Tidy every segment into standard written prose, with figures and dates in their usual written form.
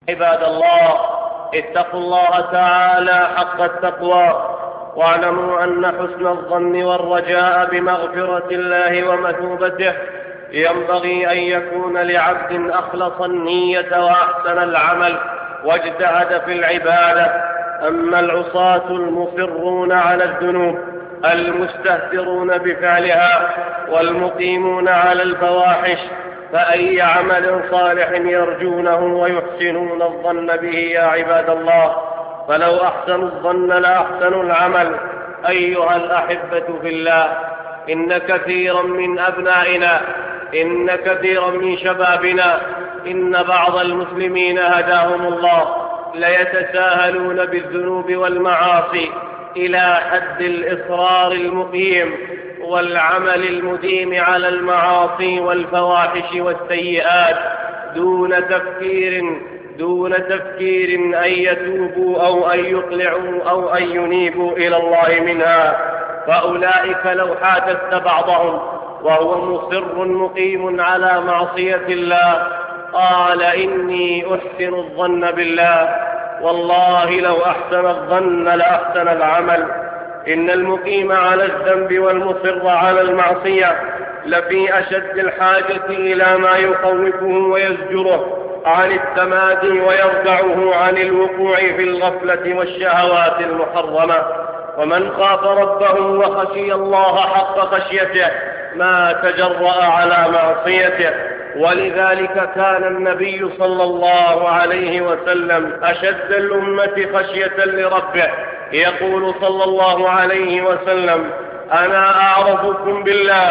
عباد الله، اتقوا الله تعالى حق التقوى، واعلموا أن حسن الظن والرجاء بمغفرة الله ومثوبته ينبغي أن يكون لعبد أخلص النية وأحسن العمل واجتهد في العبادة. أما العصاة المصرون على الذنوب المستهترون بفعلها والمقيمون على الفواحش فأي عمل صالح يرجونه ويحسنون الظن به يا عباد الله؟ فلو أحسنوا الظن لأحسنوا العمل. أيها الأحبة في الله، إن كثيرا من أبنائنا، إن كثيرا من شبابنا، إن بعض المسلمين هداهم الله ليتساهلون بالذنوب والمعاصي إلى حد الإصرار المقيم والعمل المديم على المعاصي والفواحش والسيئات دون تفكير أن يتوبوا أو أن يقلعوا أو أن ينيبوا إلى الله منها. فأولئك لو حادثت بعضهم وهو مصر مقيم على معصية الله قال إني أحسن الظن بالله، والله لو أحسن الظن لأحسن العمل. إن المقيم على الذنب والمصر على المعصية لفي أشد الحاجة إلى ما يخوفه ويزجره عن التمادي ويردعه عن الوقوع في الغفلة والشهوات المحرمة. ومن خاف ربه وخشي الله حق خشيته ما تجرأ على معصيته. ولذلك كان النبي صلى الله عليه وسلم أشد الأمة خشية لربه، يقول صلى الله عليه وسلم: أنا أعرفكم بالله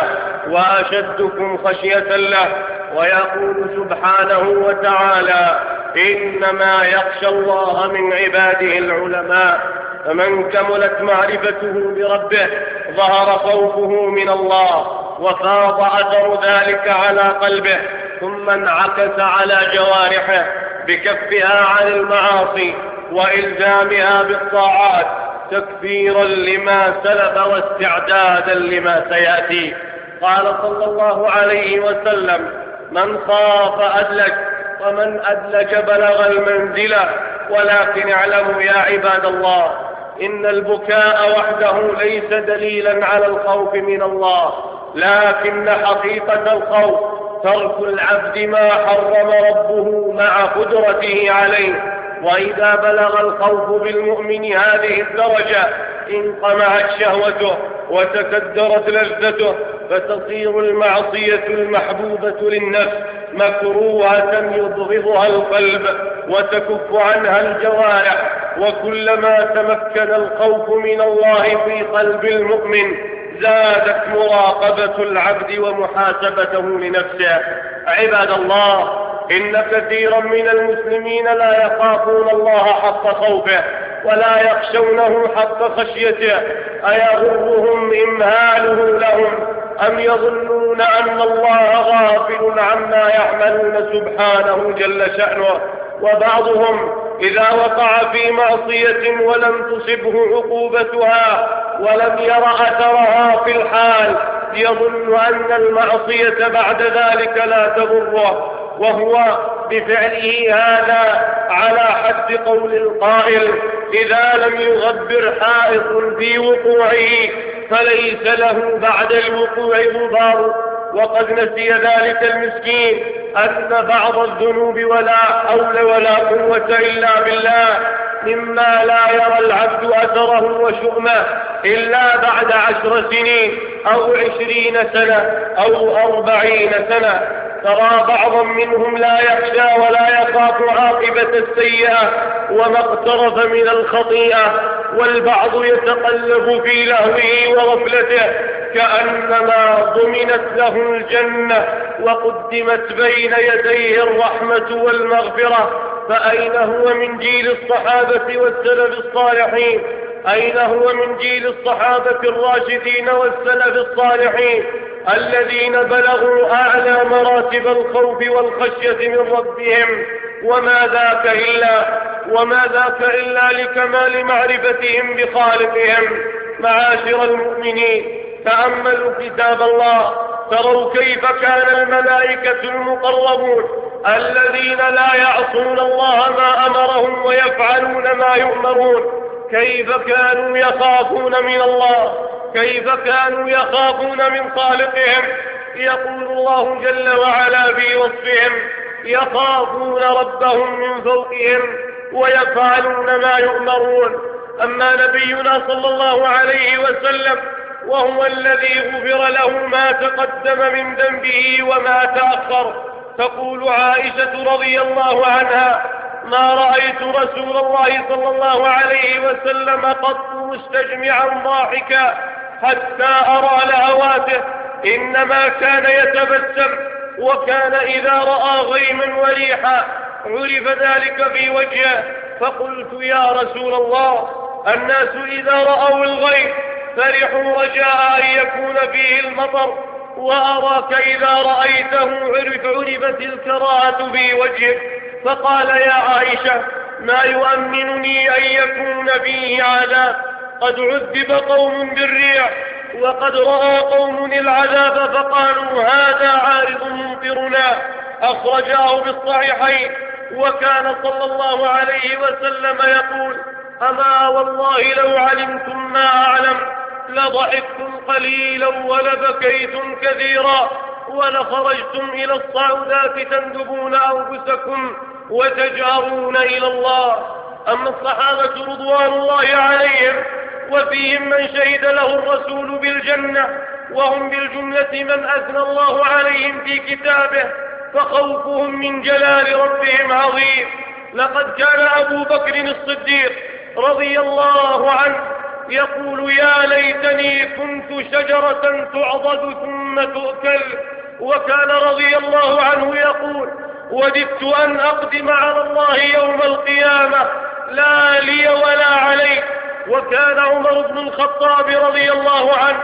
وأشدكم خشية له. ويقول سبحانه وتعالى: إنما يخشى الله من عباده العلماء. فمن كملت معرفته بربه ظهر خوفه من الله وفاض أثر ذلك على قلبه، ثم انعكس على جوارحه بكفها عن المعاصي وإلزامها بالطاعات تكفيرا لما سلف واستعدادا لما سيأتي. قال صلى الله عليه وسلم: من خاف أدلج، ومن أدلج بلغ المنزلة. ولكن اعلموا يا عباد الله إن البكاء وحده ليس دليلا على الخوف من الله، لكن حقيقة الخوف ترك العبد ما حرم ربه مع قدرته عليه. وإذا بلغ الخوف بالمؤمن هذه الدرجة انقمعت شهوته وتكدرت لذته، فتصير المعصية المحبوبة للنفس مكروهة يبغضها القلب وتكف عنها الجوارح. وكلما تمكن الخوف من الله في قلب المؤمن زادت مراقبة العبد ومحاسبته لنفسه. عباد الله، إن كثيرا من المسلمين لا يخافون الله حق خوفه ولا يخشونه حق خشيته. أيغرهم إمهاله لهم أم يظنون أن الله غافل عما يعملون سبحانه جل شأنه؟ وبعضهم إذا وقع في معصية ولم تصبه عقوبتها ولم ير أثرها في الحال يظن أن المعصية بعد ذلك لا تضره، وهو بفعله هذا على حد قول القائل: إذا لم يغبر حائط في وقوعه فليس له بعد الوقوع غبار. وقد نسي ذلك المسكين أن بعض الذنوب ولا حول ولا قوة إلا بالله مما لا يرى العبد أثره وشؤمه إلا بعد 10 سنين أو 20 سنة أو 40 سنة. ترى بعضا منهم لا يخشى ولا يخاف عاقبة السيئة وما اقترف من الخطيئة، والبعض يتقلب في لهوه وغفلته كأنما ضمنت له الجنة وقدمت بين يديه الرحمة والمغفرة. فأين هو من جيل الصحابة والسلف الصالحين؟ أين هو من جيل الصحابة الراشدين والسلف الصالحين الذين بلغوا أعلى مراتب الخوف والخشية من ربهم؟ وما ذاك إلا لكمال معرفتهم بخالقهم. معاشر المؤمنين، تأملوا كتاب الله تروا كيف كان الملائكة المقربون الذين لا يعصون الله ما أمرهم ويفعلون ما يؤمرون. كيف كانوا يخافون من الله، كيف كانوا يخافون من خالقهم. يقول الله جل وعلا في وصفهم: يخافون ربهم من فوقهم ويفعلون ما يؤمرون. أما نبينا صلى الله عليه وسلم وهو الذي غفر له ما تقدم من ذنبه وما تأخر، تقول عائشة رضي الله عنها: ما رأيت رسول الله صلى الله عليه وسلم قط مستجمعا ضاحكا حتى أرى لهواته، إنما كان يتبسم، وكان إذا رأى غيما وريحا عرف ذلك في وجهه. فقلت: يا رسول الله، الناس إذا رأوا الغيم فرحوا رجاء أن يكون فيه المطر، وأراك إذا رأيته عرفت الكراهة في وجهك. فقال: يا عائشة، ما يؤمنني أن يكون فيه عذاب. قد عذب قوم بالريح وقد رأى قوم العذاب فقالوا: هذا عارض ممطرنا. أخرجاه بالصحيحين. وكان صلى الله عليه وسلم يقول: أما والله لو علمتم ما أعلم لضحكتم قليلا ولبكيتم كثيرا ولخرجتم إلى الصعودات تندبون أنفسكم وتجأرون إلى الله. أما الصحابة رضوان الله عليهم وفيهم من شهد له الرسول بالجنة، وهم بالجملة من أثنى الله عليهم في كتابه، فخوفهم من جلال ربهم عظيم. لقد كان أبو بكر الصديق رضي الله عنه يقول: يا ليتني كنت شجرة تعضد ثم تؤكل. وكان رضي الله عنه يقول: وددت أن أقدم على الله يوم القيامة لا لي ولا علي. وكان عمر بن الخطاب رضي الله عنه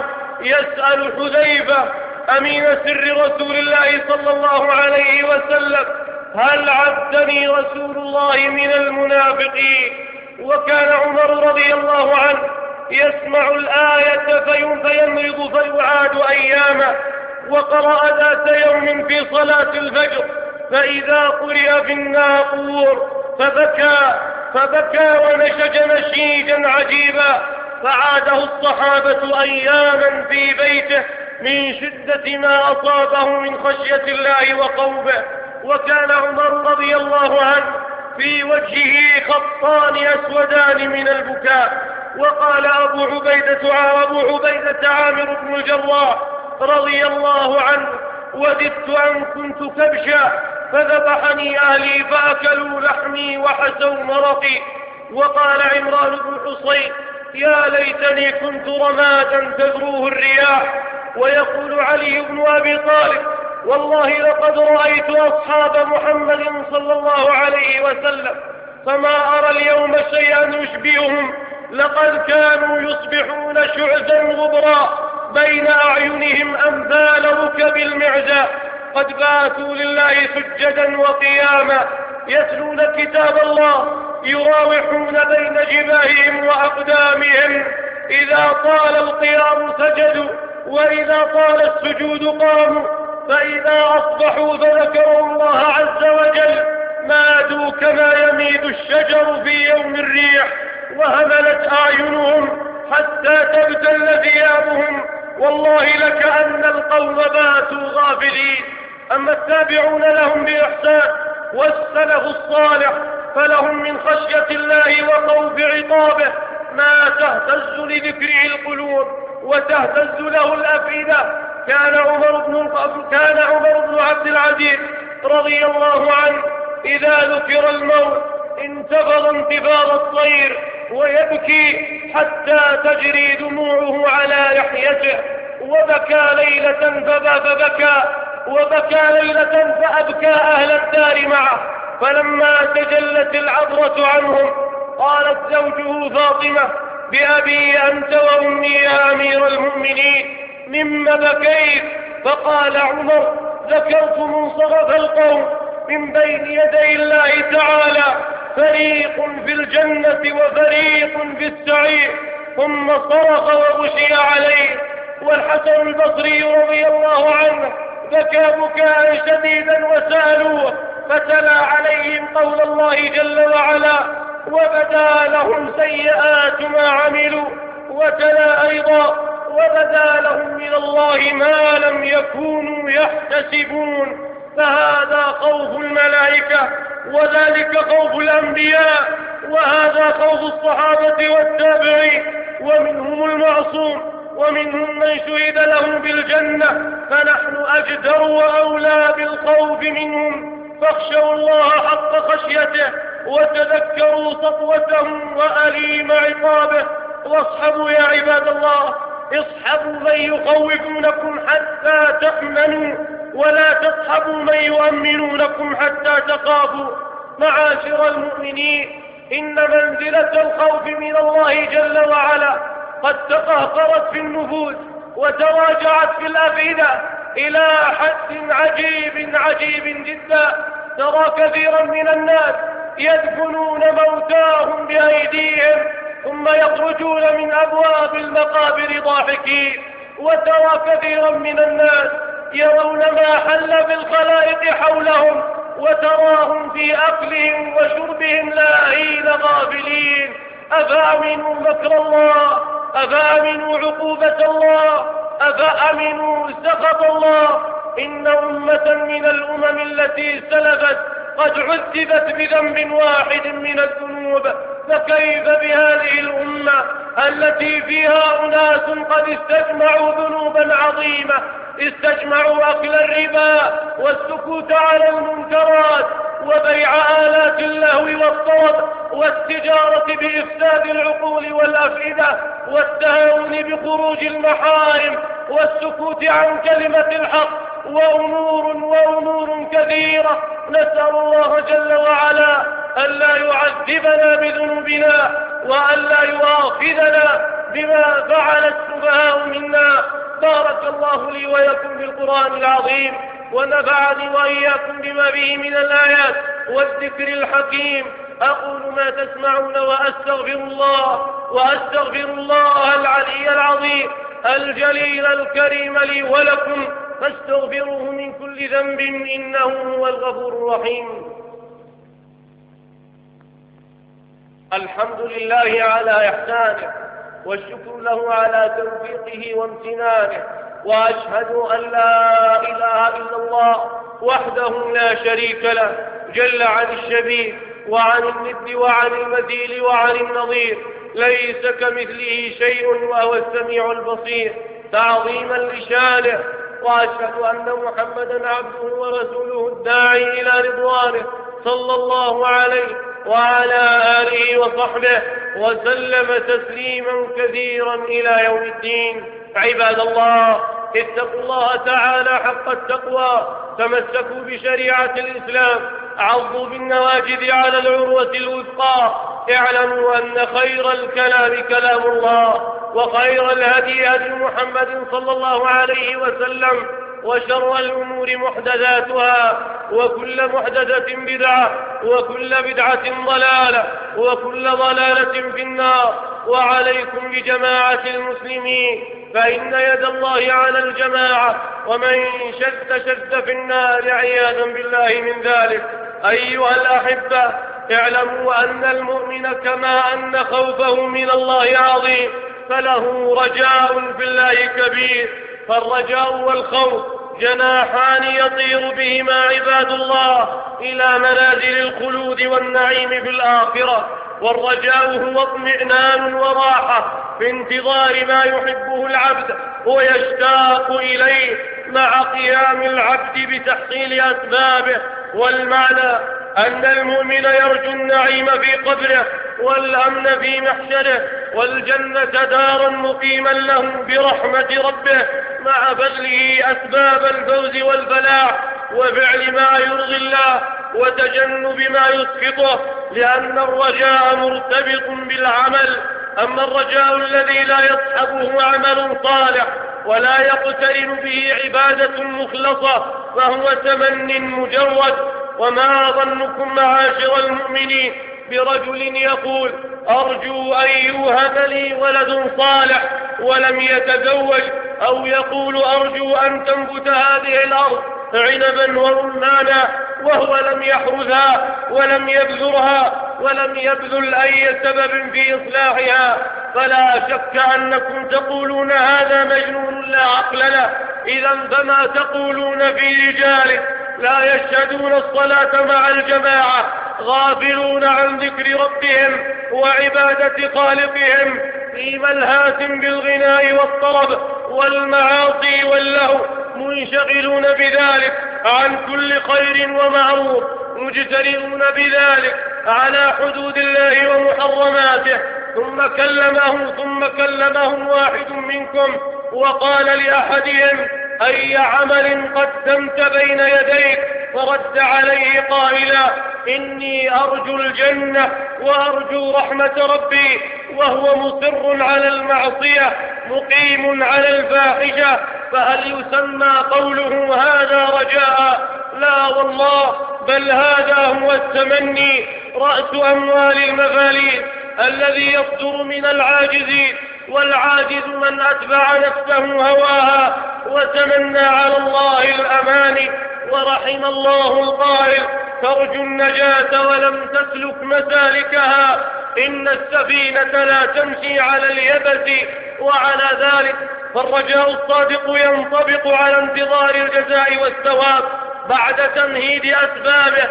يسأل حذيفة أمين سر رسول الله صلى الله عليه وسلم: هل عدني رسول الله من المنافقين؟ وكان عمر رضي الله عنه يسمع الآية فيمرض فيعاد أياما. وقرأ ذات يوم في صلاة الفجر: فإذا قرئ في الناقور فبكى ونشج نشيجا عجيبا، فعاده الصحابة أياما في بيته من شدة ما أصابه من خشية الله وقوبه. وكان عمر رضي الله عنه في وجهه خطان أسودان من البكاء. وقال أبو عبيدة عامر بن الجراح رضي الله عنه: وددت أن كنت كبشا فذبحني أهلي فأكلوا لحمي وحسوا مرقي. وقال عمران بن حصين: يا ليتني كنت رمادا تذروه الرياح. ويقول علي بن أبي طالب: والله لقد رأيت أصحاب محمد صلى الله عليه وسلم فما أرى اليوم شيئا يشبههم، لقد كانوا يصبحون شعثا غبرا بين أعينهم أمثال ركب المعزى، قد باتوا لله سجدا وقياما، يتلون كتاب الله، يراوحون بين جباههم وأقدامهم، إذا طال القيام سجدوا وإذا طال السجود قاموا، فإذا أصبحوا فذكروا الله عز وجل مادوا كما يميد الشجر في يوم الريح، وهملت أعينهم حتى تبتل ثيابهم، والله لكأن القوم باتوا غافلين. أما التابعون لهم بإحسان والسلف الصالح فلهم من خشية الله وخوف عقابه ما تهتز لذكره القلوب وتهتز له الأفئدة. كان عمر بن عبد العزيز رضي الله عنه إذا ذكر الموت انتفض انتفاض الطير ويبكي حتى تجري دموعه على لحيته، وبكى ليلة فأبكى أهل الدار معه. فلما تجلت العبرة عنهم قالت زوجه فاطمة: بأبي أنت وأمي يا أمير المؤمنين مما بكيت؟ فقال عمر: ذكرت منصرف القوم من بين يدي الله تعالى، فريق في الجنة وفريق في السعير، ثم صرخ وغشي عليه. والحسن البصري رضي الله عنه بكى بكاء شديدا وسألوه: فتلا عليهم قول الله جل وعلا: وبدا لهم سيئات ما عملوا. وتلا أيضا: وبدا لهم من الله ما لم يكونوا يحتسبون. فهذا خوف الملائكة، وذلك خوف الأنبياء، وهذا خوف الصحابة والتابعين، ومنهم المعصوم، ومنهم من شهد له بالجنة، فنحن أجدر وأولى بالخوف منهم. فاخشوا الله حق خشيته، وتذكروا سطوته وأليم عقابه. واصحبوا يا عباد الله، اصحبوا من يخوفونكم حتى تأمنوا، ولا تصحبوا من يؤمنونكم حتى تخافوا. معاشر المؤمنين، إن منزلة الخوف من الله جل وعلا قد تقهقرت في النفوس وتراجعت في الأفئدة إلى حد عجيب جدا. ترى كثيرا من الناس يدفنون موتاهم بأيديهم ثم يخرجون من أبواب المقابر ضاحكين. وترى كثيرا من الناس يرون ما حل بالخلائق حولهم، وتراهم في أكلهم وشربهم لاهين غافلين. أفأمنوا مكر الله؟ أفأمنوا عقوبة الله؟ أفأمنوا سخط الله؟ إن أمة من الأمم التي سلفت قد عذبت بذنب واحد من الذنوب، فكيف بهذه الأمة التي فيها أناس قد استجمعوا ذنوبا عظيمة، استجمعوا أكل الربا والسكوت على المنكرات وبيع آلات اللهو والطرب والتجارة بإفساد العقول والأفئدة والتهاون بخروج المحارم والسكوت عن كلمة الحق وأمور كثيرة. نسأل الله جل وعلا ألا يعذبنا بذنوبنا وألا يؤاخذنا بما فعل السفهاء منا. بارك الله لي ولكم في القرآن العظيم، ونفعني وإياكم بما به من الآيات والذكر الحكيم. أقول ما تسمعون وأستغفر الله العلي العظيم الجليل الكريم لي ولكم، فاستغفروه من كل ذنب إنه هو الغفور الرحيم. الحمد لله على إحسانه، والشكر له على توفيقه وامتنانه، وأشهد أن لا إله إلا الله وحده لا شريك له، جل عن الشبيه وعن الند وعن المثيل وعن النظير، ليس كمثله شيء وهو السميع البصير، تعظيما لشانه. وأشهد أن محمدا عبده ورسوله الداعي إلى رضوانه، صلى الله عليه وعلى آله وصحبه وسلم تسليما كثيرا إلى يوم الدين. عباد الله، اتقوا الله تعالى حق التقوى، تمسكوا بشريعة الإسلام، عضوا بالنواجذ على العروة الوثقى. اعلموا أن خير الكلام كلام الله، وخير الهدي هدي محمد صلى الله عليه وسلم، وشر الأمور محدثاتها، وكل محدثة بدعة، وكل بدعة ضلالة، وكل ضلالة في النار. وعليكم بجماعة المسلمين، فإن يد الله على الجماعة، ومن شد في النار عياذا بالله من ذلك. أيها الأحبة، اعلموا أن المؤمن كما أن خوفه من الله عظيم، فله رجاء في الله كبير. فالرجاء والخوف جناحان يطير بهما عباد الله إلى منازل الخلود والنعيم في الآخرة. والرجاء هو اطمئنان وراحة في انتظار ما يحبه العبد ويشتاق إليه، مع قيام العبد بتحصيل أسبابه. والمعنى أن المؤمن يرجو النعيم في قبره، والأمن في محشره، والجنة دارا مقيما له برحمة ربه، مع بذله أسباب الفوز والفلاح وفعل ما يرضي الله وتجنب ما يسخطه، لأن الرجاء مرتبط بالعمل. أما الرجاء الذي لا يصحبه عمل صالح ولا يقترن به عبادة مخلصة فهو تمن مجرد. وما ظنكم معاشر المؤمنين برجل يقول أرجو أن يوهب لي ولد صالح ولم يتزوج، أو يقول أرجو أن تنبت هذه الأرض عنبا ورمانا وهو لم يحرثها ولم يبذرها ولم يبذل أي سبب في إصلاحها. فلا شك أنكم تقولون هذا مجنون لا عقل له. إذا فما تقولون في رجال لا يشهدون الصلاة مع الجماعة، غافلون عن ذكر ربهم وعبادة خالقهم، في ملهاة بالغناء والطرب والمعاصي واللهو، منشغلون بذلك عن كل خير ومعروف، مجترئون بذلك على حدود الله ومحرماته. ثم كلمهم واحد منكم وقال لأحدهم: أي عمل قدمت بين يديك؟ فرد عليه قائلا: إني أرجو الجنة وأرجو رحمة ربي، وهو مصر على المعصية مقيم على الفاحشة. فهل يسمى قوله هذا رجاء؟ لا والله، بل هذا هو التمني، رأس أموال المفاليس الذي يصدر من العاجزين. والعاجز من أتبع نفسه هواها وتمنى على الله الأماني. ورحم الله القائل: ترجو النجاة ولم تسلك مسالكها، إن السفينة لا تمشي على اليبس. وعلى ذلك فالرجاء الصادق ينطبق على انتظار الجزاء والثواب بعد تمهيد أسبابه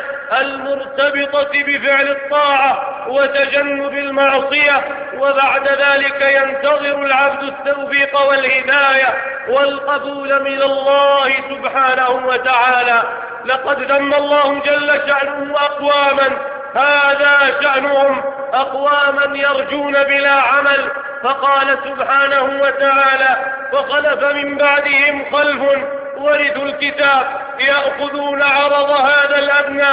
المرتبطة بفعل الطاعة وتجنب المعصية، وبعد ذلك ينتظر العبد التوفيق والهداية والقبول من الله سبحانه وتعالى. لقد ذم الله جل شأنه أقواما هذا شأنهم، أقواما يرجون بلا عمل. فقال سبحانه وتعالى: فخلف من بعدهم خلف ورثوا الكتاب يأخذون عرض هذا الأدنى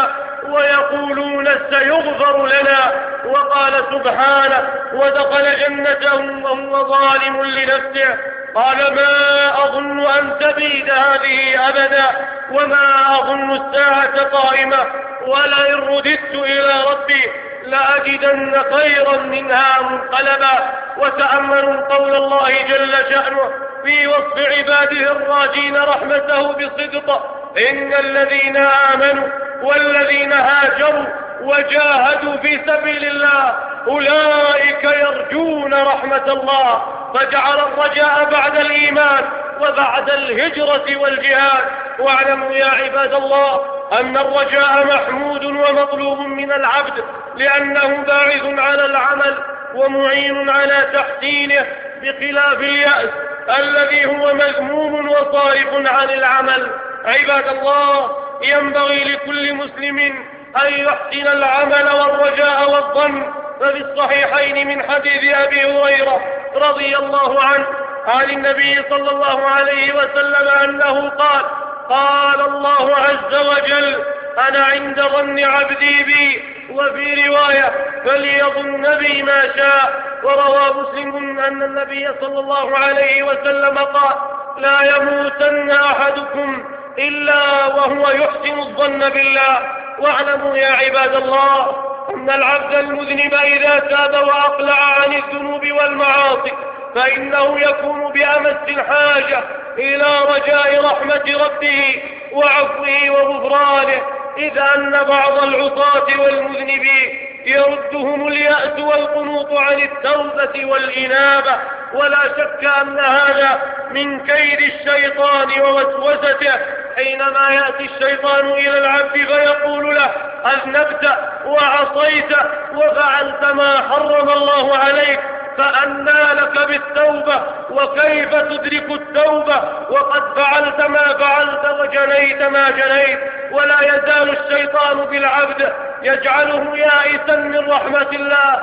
ويقولون سيغفر لنا. وقال سبحانه: ودخل جنته وهو ظالم لنفسه قال: ما أظن أن تبيد هذه أبدا، وما أظن الساعة قائمة، ولئن رددت إلى ربي لأجدن خيرا منها منقلبا. وتأملوا قول الله جل شأنه في وصف عباده الراجين رحمته بصدق: إن الذين آمنوا والذين هاجروا وجاهدوا في سبيل الله أولئك يرجون رحمة الله. فجعل الرجاء بعد الإيمان وبعد الهجرة والجهاد. واعلموا يا عباد الله أن الرجاء محمود ومطلوب من العبد، لأنه باعث على العمل ومعين على تحسينه، بخلاف اليأس الذي هو مذموم وصارف عن العمل. عباد الله، ينبغي لكل مسلم أن يحسن العمل والرجاء والظن. ففي الصحيحين من حديث أبي هريرة رضي الله عنه عن النبي صلى الله عليه وسلم أنه قال: قال الله عز وجل: أنا عند ظن عبدي بي. وفي رواية: فليظن بي ما شاء. وروى مسلم أن النبي صلى الله عليه وسلم قال: لا يموتن أحدكم إلا وهو يحسن الظن بالله. واعلموا يا عباد الله أن العبد المذنب إذا تاب وأقلع عن الذنوب والمعاصي فإنه يكون بأمس الحاجة إلى رجاء رحمة ربه وعفوه وغفرانه، إذ أن بعض العصاة والمذنبين يردهم اليأس والقنوط عن التوبة والإنابة. ولا شك أن هذا من كيد الشيطان ووسوسته، حينما يأتي الشيطان إلى العبد فيقول له: أذنبت وعصيت وفعلت ما حرم الله عليك، فأنى لك بالتوبة، وكيف تدرك التوبة وقد فعلت ما فعلت وجنيت ما جنيت. ولا يزال الشيطان بالعبد يجعله يائسا من رحمة الله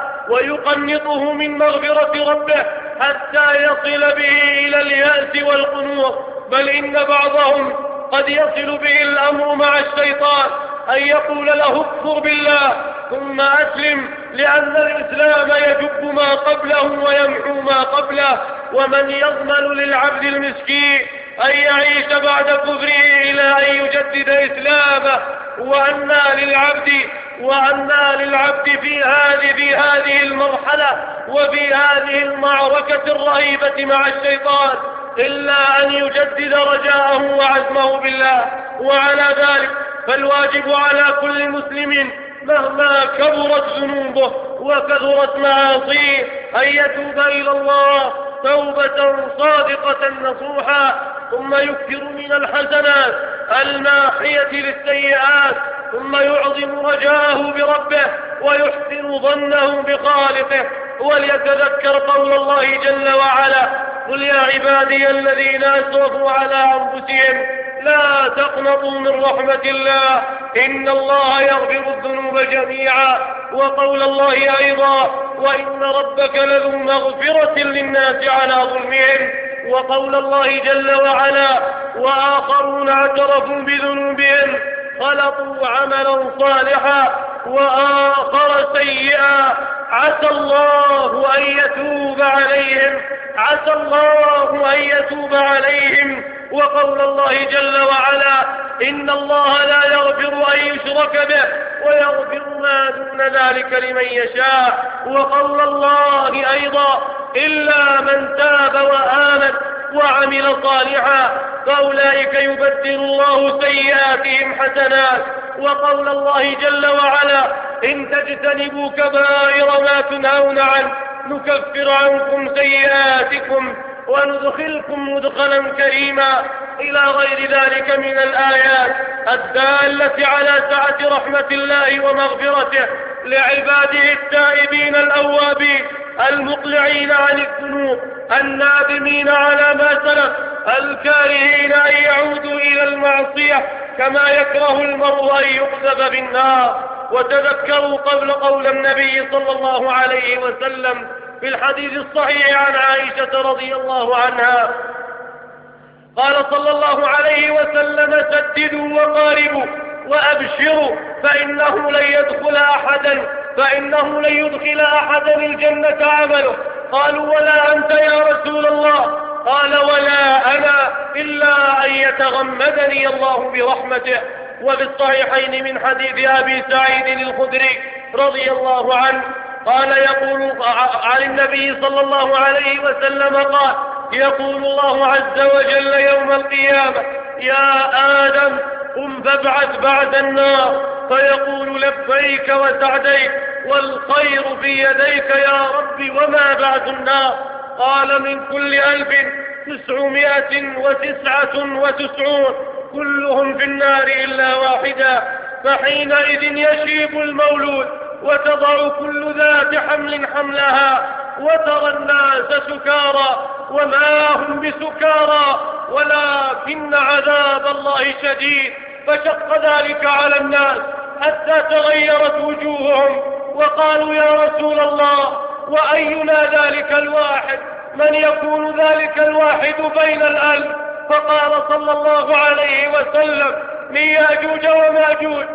ويقنطه من مغفرة ربه حتى يصل به إلى اليأس والقنوط. بل إن بعضهم قد يصل به الأمر مع الشيطان أن يقول له: اكفر بالله ثم أسلم، لأن الإسلام يجب ما قبله ويمحو ما قبله. ومن يضمن للعبد المسكين أن يعيش بعد كفره إلى أن يجدد إسلامه؟ وأنى للعبد في هذه المرحلة وفي هذه المعركة الرهيبة مع الشيطان إلا أن يجدد رجاءه وعزمه بالله. وعلى ذلك فالواجب على كل مسلم مهما كبرت ذنوبه وكثرت معاصيه أن يتوب إلى الله توبة صادقة نصوحا، ثم يكثر من الحسنات الماحية للسيئات، ثم يعظم رجاءه بربه ويحسن ظنه بخالقه، وليتذكر قول الله جل وعلا: قل يا عبادي الذين أسرفوا على أنفسهم لا تقنطوا من رحمة الله إن الله يغفر الذنوب جميعا. وقول الله أيضا: وإن ربك لذو مغفرة للناس على ظلمهم. وقول الله جل وعلا: وآخرون اعترفوا بذنوبهم خلطوا عملا صالحا وآخر سيئا عسى الله أن يتوب عليهم عسى الله أن يتوب عليهم. وقول الله جل وعلا: إن الله لا يغفر أن يشرك به ويغفر ما دون ذلك لمن يشاء. وقول الله أيضا: إلا من تاب وآمن وعمل صالحا فأولئك يبدل الله سيئاتهم حسنات. وقول الله جل وعلا: إن تجتنبوا كبائر ما تنهون عنه نكفر عنكم سيئاتكم وندخلكم مدخلا كريما، إلى غير ذلك من الآيات الدالة على سعة رحمة الله ومغفرته لعباده التائبين الأوابين المقلعين عن الذنوب النادمين على ما سلف الكارهين أن يعودوا إلى المعصية كما يكره المرء أن يقذف بالنار. وتذكروا قول النبي صلى الله عليه وسلم في الحديث الصحيح عن عائشة رضي الله عنها قال صلى الله عليه وسلم: سددوا وقاربوا وأبشروا فإنه لن يدخل أحدا الجنة عمله. قالوا: ولا أنت يا رسول الله؟ قال: ولا أنا إلا أن يتغمدني الله برحمته. وفي الصحيحين من حديث أبي سعيد الخدري رضي الله عنه قال يقول عن النبي صلى الله عليه وسلم قال: يقول الله عز وجل يوم القيامة: يا آدم قم فابعث بعد النار، فيقول: لبيك وسعديك والخير في يديك يا رب وما بعد النار؟ قال: من كل 1999 كلهم في النار إلا واحدا. فحينئذ يشيب المولود وتضع كل ذات حمل حملها وترى الناس سكارى وما هم بسكارى ولكن عذاب الله شديد. فشق ذلك على الناس حتى تغيرت وجوههم وقالوا: يا رسول الله وأينا ذلك الواحد؟ من يكون ذلك الواحد بين الألف؟ فقال صلى الله عليه وسلم: من يأجوج ومأجوج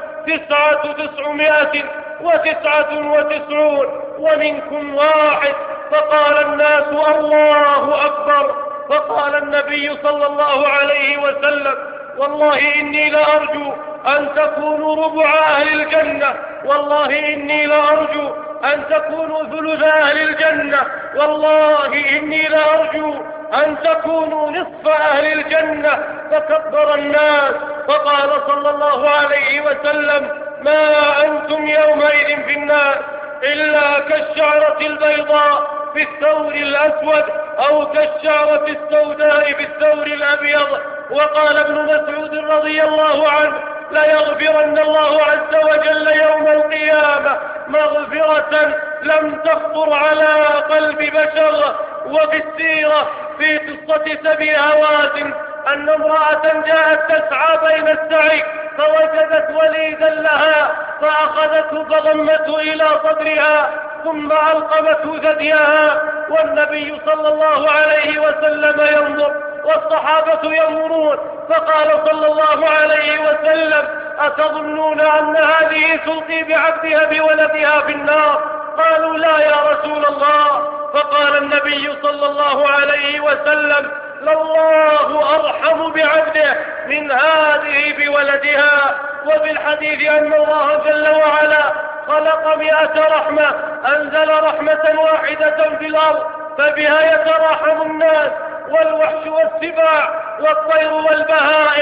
999 ومنكم واحد. فقال الناس: الله أكبر. فقال النبي صلى الله عليه وسلم: والله إني لأرجو أن تكونوا ربع أهل الجنة، والله إني لأرجو أن تكونوا ثلث أهل الجنة، والله إني لأرجو أن تكونوا نصف أهل الجنة. فكبر الناس. فقال صلى الله عليه وسلم: ما أنتم يومئذ في النار إلا كالشعرة البيضاء في الثور الأسود أو كالشعرة السوداء في الثور الأبيض. وقال ابن مسعود رضي الله عنه: ليغفرن الله عز وجل يوم القيامة مغفرة لم تخطر على قلب بشر. وفي السيرة في قصة سبي هوازن أن امرأة جاءت تسعى بين السعي فوجدت وليدا لها فأخذته فضمته إلى صدرها ثم ألقمته ثديها، والنبي صلى الله عليه وسلم ينظر والصحابة ينظرون. فقال صلى الله عليه وسلم: أتظنون أن هذه تلقي بعبدها بولدها في النار؟ قالوا: لا يا رسول الله. فقال النبي صلى الله عليه وسلم: لله أرحم بعبده من هذه بولدها. وفي الحديث أن الله جل وعلا خلق 100 رحمة، أنزل رحمة واحدة في الأرض فبها يتراحم الناس والوحش والسباع والطير والبهائم،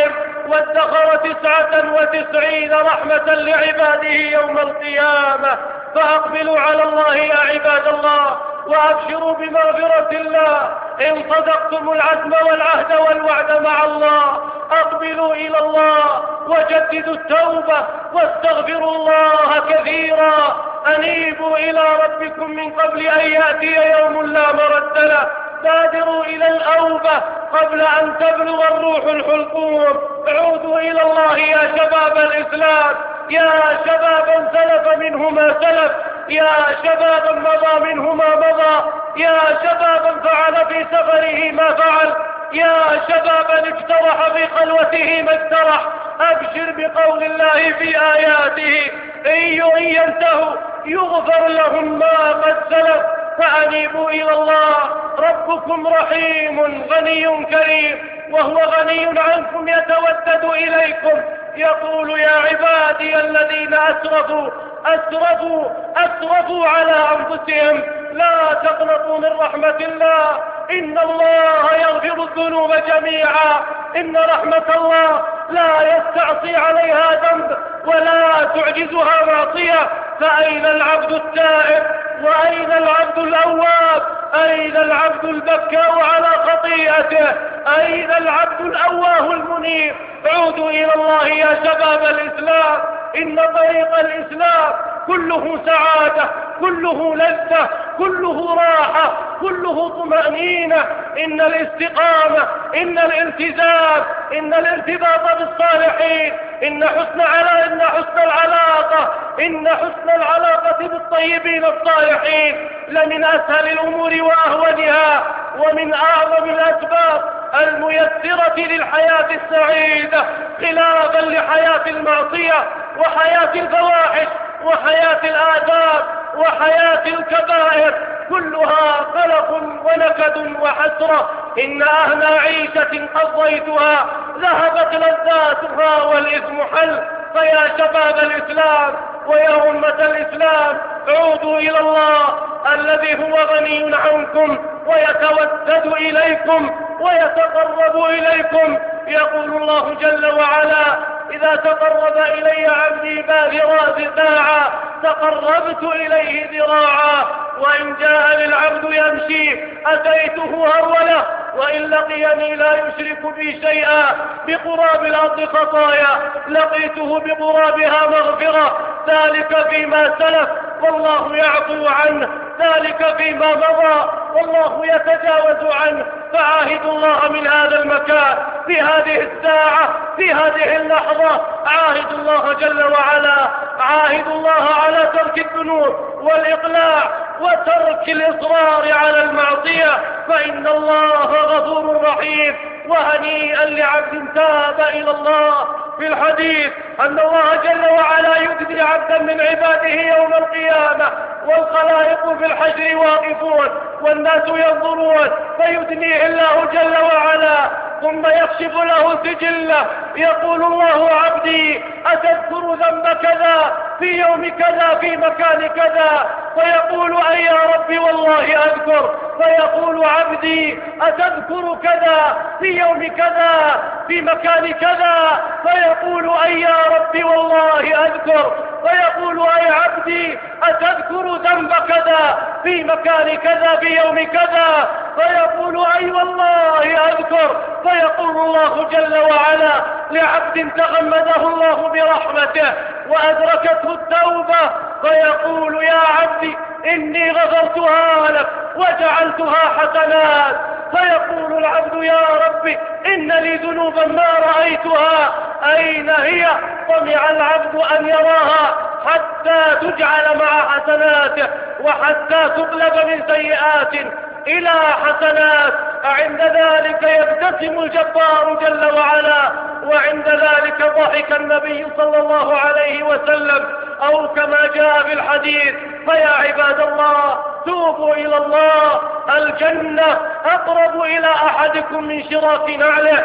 وادخر 99 رحمة لعباده يوم القيامة. فأقبلوا على الله يا عباد الله، وأبشروا بمغفرة الله إن صدقتم العزم والعهد والوعد مع الله. أقبلوا إلى الله وجددوا التوبة واستغفروا الله كثيرا. أنيبوا إلى ربكم من قبل أن يأتي يوم لا مرد له. بادروا إلى الأوبة قبل أن تبلغ الروح الحلقوم. عودوا إلى الله يا شباب الإسلام، يا شبابا سلف منه ما سلف، يا شبابا مضى منه ما مضى، يا شبابا فعل في سفره ما فعل، يا شبابا اجترح في خلوته ما اجترح. أبشر بقول الله في آياته: إن ينتهوا يغفر لهم ما قد سلف. فأنيبوا إلى الله، ربكم رحيم غني كريم، وهو غني عنكم يتودد إليكم. يقول: يا عبادي الذين أسرفوا على أنفسهم لا تقنطوا من رحمة الله، إن الله يغفر الذنوب جميعا، إن رحمة الله لا يستعصي عليها ذنب ولا تعجزها معصية. فأين العبد التائب؟ وأين العبد الأواب؟ أين العبد البكاء على خطيئته؟ أين العبد الأواه المنيب؟ عودوا إلى الله يا شباب الإسلام، إن طريق الإسلام كله سعادة، كله لذة، كله راحة، كله طمأنينة. إن الاستقامة، إن الالتزام، إن الارتباط بالصالحين، إن حسن العلاقة بالطيبين الصالحين لمن أسهل الأمور وأهونها، ومن أعظم الأسباب الميسرة للحياة السعيدة، خلافا لحياة المعصية وحياة الفواحش وحياة الآداب وحياة الكبائر، كلها قلق ونكد وحسرة. إن أهل عيشة قضيتها ذهبت لذاتها والإثم حل. فيا شباب الإسلام ويا أمة الإسلام، عودوا إلى الله الذي هو غني عنكم ويتودد إليكم ويتقرب إليكم. يقول الله جل وعلا: إذا تقرب إلي عبدي باعا تقربت إليه ذراعا، وإن جاء للعبد يمشي أتيته هرولة، وإن لقيني لا يشرك بي شيئا بقراب الأرض خطايا لقيته بقرابها مغفرة. ذلك فيما سلف والله يعفو عنه، ذلك فيما مضى والله يتجاوز عنه. فعاهد الله من هذا المكان، في هذه الساعة، في هذه اللحظة، عاهد الله جل وعلا، عاهد الله على ترك الذنوب والإقلاع وترك الإصرار على المعصية، فإن الله غفور رحيم. وهنيئا لعبد تاب إلى الله. في الحديث أن الله جل وعلا يدني عبدا من عباده يوم القيامة والخلائق في الحشر واقفون والناس ينظرون، فيدنيه الله جل وعلا ثم يكشف له سجله. يقول الله: عبدي أتذكر ذنب كذا في يوم كذا في مكان كذا؟ فيقول: أي يا ربي والله أذكر. فيقول: عبدي أتذكر كذا في يوم كذا في مكان كذا؟ فيقول: أي يا ربي والله أذكر. فيقول: أي عبدي أتذكر ذنب كذا في مكان كذا في يوم كذا؟ فيقول: أي والله أذكر. فيقول الله جل وعلا لعبد تغمده الله برحمته وأدركته التوبة، فيقول: يا عبدي إني غفرتها لك وجعلتها حسنات. فيقول العبد: يا ربي إن لي ذنوبا ما رأيتها، أين هي؟ طمع العبد أن يراها حتى تجعل مع حسناته وحتى تقلب من سيئات إلى حسنات. عند ذلك يبتسم الجبار جل وعلا، وعند ذلك ضحك النبي صلى الله عليه وسلم، أو كما جاء في الحديث: فيا عباد الله توبوا إلى الله، الجنة أقرب إلى أحدكم من شراك نعله،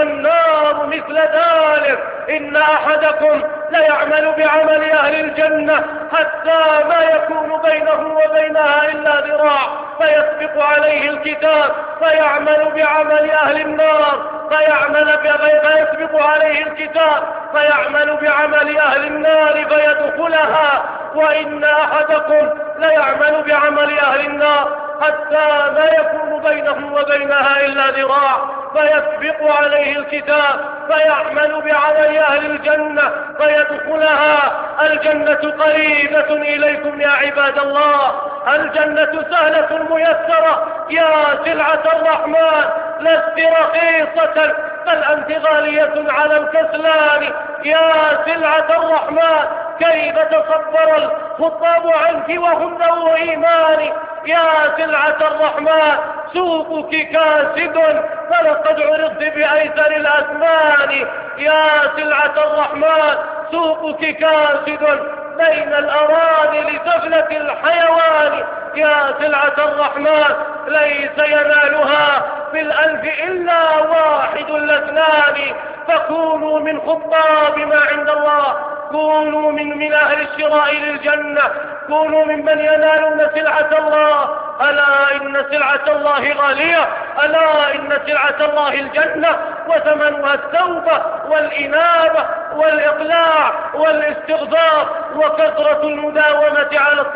والنار مثل ذلك. إن أحدكم ليعمل بعمل أهل الجنة حتى ما يكون بينه وبينها إلا ذراع، فيسبق عليه الكتاب فيعمل بعمل أهل النار فيسبق عليه الكتاب فيعمل بعمل أهل النار فيدخلها، وإن أحدكم ليعمل بعمل أهل النار حتى ما يكون بينه وبينها إلا ذراع فيسبق عليه الكتاب فيعمل بعمل أهل الجنة فيدخلها. الجنة قريبة إليكم يا عباد الله، الجنة سهلة ميسرة يا سلعة الرحمن، لست رخيصة بل أنت غالية على الكسلان يا سلعة الرحمن. كيف تصبر الخطاب عنك وهم ذو إيمان يا سلعة الرحمن، سوقك كاسد فلقد عرضت بأيسر الأثمان يا سلعة الرحمن، سوقك كاسد بين الأراضي لسفلة الحيوان يا سلعة الرحمن، ليس ينالها في الألف إلا واحد الاثنان. فكونوا من خطاب ما عند الله، كونوا من أهل الشراء للجنة، كونوا ممن ينالون سلعة الله. ألا إن سلعة الله غالية، ألا إن سلعة الله الجنة وثمنها التوبة والإنابة والإقلاع والاستغفار وكثرة المداومة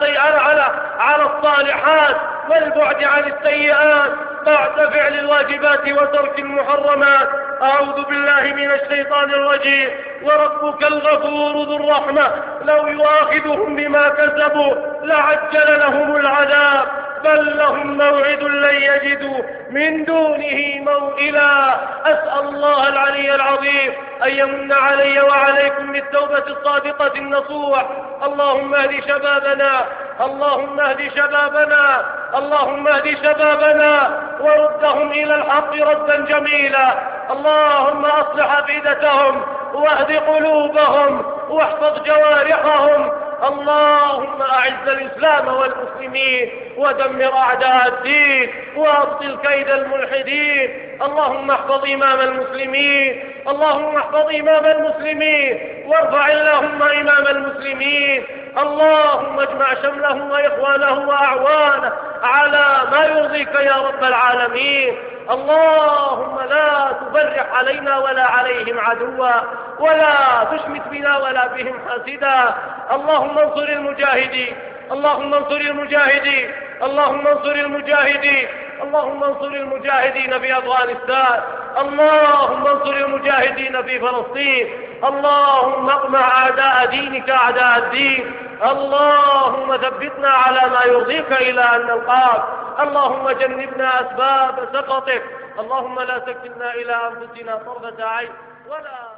على الصالحات والبعد عن السيئات بعد فعل الواجبات وترك المحرمات. أعوذ بالله من الشيطان الرجيم. وربك الغفور ذو الرحمة لو يؤاخذهم بما كسبوا لعجل لهم العذاب بل لهم موعد لن يجدوا من دونه موئلا. أسأل الله العلي العظيم أن يمن علي وعليكم بالتوبة الصادقة النصوح. اللهم اهد شبابنا، اللهم اهد شبابنا، اللهم اهد شبابنا وردهم إلى الحق ردا جميلا. اللهم أصلح أفئدتهم واهد قلوبهم واحفظ جوارحهم. اللهم أعز الإسلام والمسلمين ودمر أعداء الدين وأبطل كيد الملحدين. اللهم احفظ إمام المسلمين، اللهم احفظ إمام المسلمين وارفع اللهم إمام المسلمين. اللهم اجمع شمله وإخوانه وأعوانه على ما يرضيك يا رب العالمين. اللهم لا تفرح علينا ولا عليهم عدوا ولا تشمت بنا ولا بهم حاسدا. اللهم انصر المجاهدين، اللهم انصر المجاهدين، اللهم انصر المجاهدين، اللهم انصر المجاهدين في أفغانستان، اللهم انصر المجاهدين في فلسطين. اللهم اقمع أعداء دينك أعداء الدين. اللهم ثبتنا على ما يرضيك إلى أن نلقاك. اللهم جنبنا أسباب سخطك. اللهم لا تكلنا إلى أنفسنا طرفة عين ولا